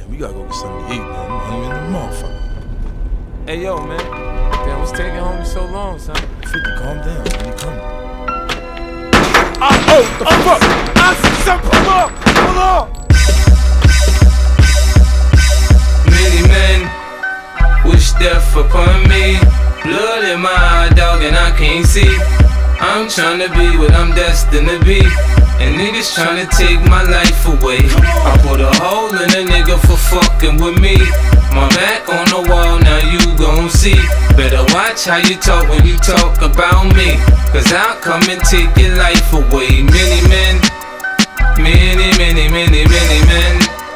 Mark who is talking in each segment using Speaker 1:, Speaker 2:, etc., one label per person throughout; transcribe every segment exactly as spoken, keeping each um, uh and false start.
Speaker 1: Man, we gotta go get something to eat, man. I'm hungry in the motherfucker.
Speaker 2: Hey, yo, man. Damn, what's taking homie so long, son?
Speaker 1: fifty, calm down, man. He coming.
Speaker 2: Oh, oh, the oh, fuck! I see something. Pull up! Pull up!
Speaker 3: Many men wish death upon me. Blood in my eye, dog, and I can't see. I'm tryna be what I'm destined to be, and niggas tryna take my life away. I put a hole in a nigga for fucking with me. My back on the wall, now you gon' see. Better watch how you talk when you talk about me, cause I'll come and take your life away. Many men, many, many, many, many men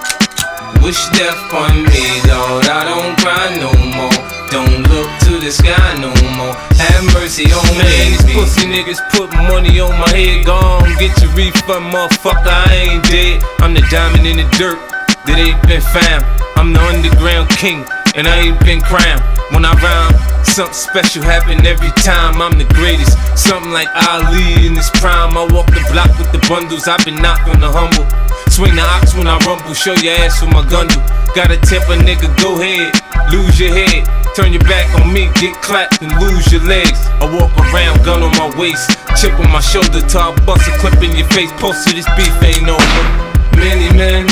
Speaker 3: wish death on me, Lord. I don't cry no more. Don't look to the sky no more. Have mercy on me. Man, these pussy niggas put money on my head. Gone, get your refund, motherfucker. I ain't dead. I'm the diamond in the dirt that ain't been found. I'm the underground king, and I ain't been crowned. When I rhyme, something special happen every time. I'm the greatest, something like Ali in his prime. I walk the block with the bundles. I've been knocked on the humble. Swing the ox when I rumble. Show your ass with my gun do. Gotta tip a nigga, go ahead, lose your head. Turn your back on me, get clapped and lose your legs. I walk around, gun on my waist, chip on my shoulder, till I bust a clip in your face. Post to this beef ain't over. Many men,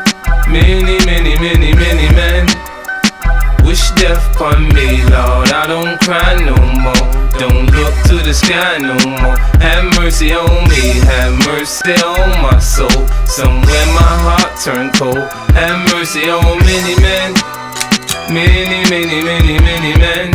Speaker 3: many, many, many, many men wish death upon me, Lord. I don't cry no more. Don't look to the sky no more. Have mercy on me, have mercy on my soul. Somewhere my heart turned cold. Have mercy on many men, many, many, many, many men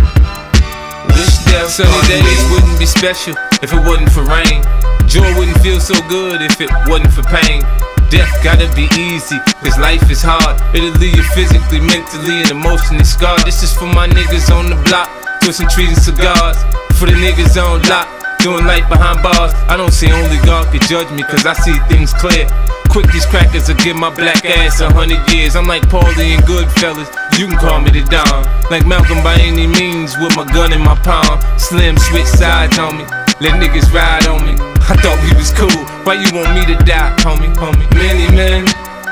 Speaker 3: wish death upon me. Sunny days wouldn't be special if it wasn't for rain. Joy wouldn't feel so good if it wasn't for pain. Death gotta be easy, cause life is hard. It'll leave you physically, mentally, and emotionally scarred. This is for my niggas on the block, twisting trees and cigars. For the niggas on lock, doing life behind bars. I don't say only God can judge me, cause I see things clear. Quick, these crackers will give my black ass a hundred years. I'm like Paulie and Goodfellas, you can call me the Don. Like Malcolm by any means, with my gun in my palm. Slim switch sides on me, let niggas ride on me. I thought we was cool, why you want me to die, homie, homie? Many men,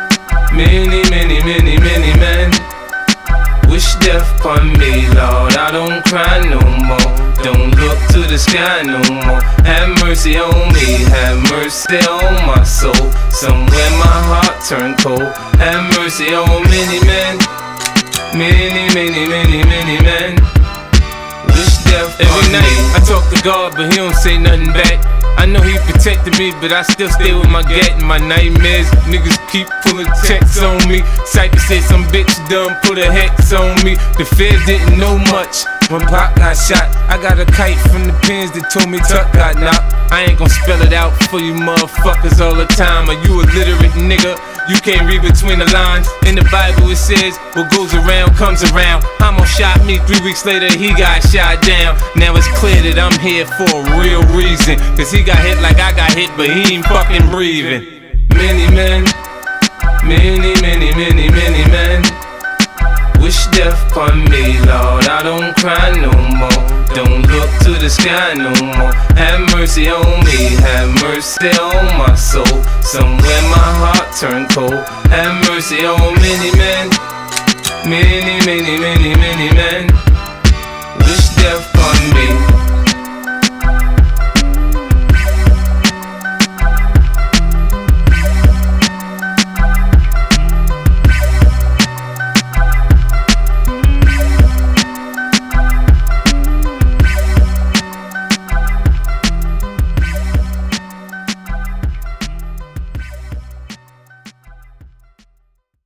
Speaker 3: many, many, many, many men wish death upon me, Lord. I don't cry no more. Don't look to the sky no more. Have mercy on me, have mercy on my soul. Somewhere my heart turned cold. Have mercy on many men, many, many, many, many men wish death upon me. Every night I talk to God, but he don't say nothing back. I know he protected me, but I still stay with my gat and my nightmares. Niggas keep pulling checks on me. Cypher said some bitch done put a hex on me. The feds didn't know much when Pac got shot. I got a kite from the pins that told me Tuck got knocked. I ain't gon' spell it out for you motherfuckers all the time. Are you illiterate nigga? You can't read between the lines. In the Bible it says, what goes around comes around. Hamo shot me, three weeks later he got shot down. Now it's clear that I'm here for a real reason, cause he got hit like I got hit, but he ain't fucking breathing. Many men, many, many, many, many men wish death upon me, Lord. I don't cry no more. Don't look to the sky no more. Have mercy on me, have mercy on my soul. Somewhere my heart turned cold. Have mercy on many men, many, many, many, many men wish death upon me.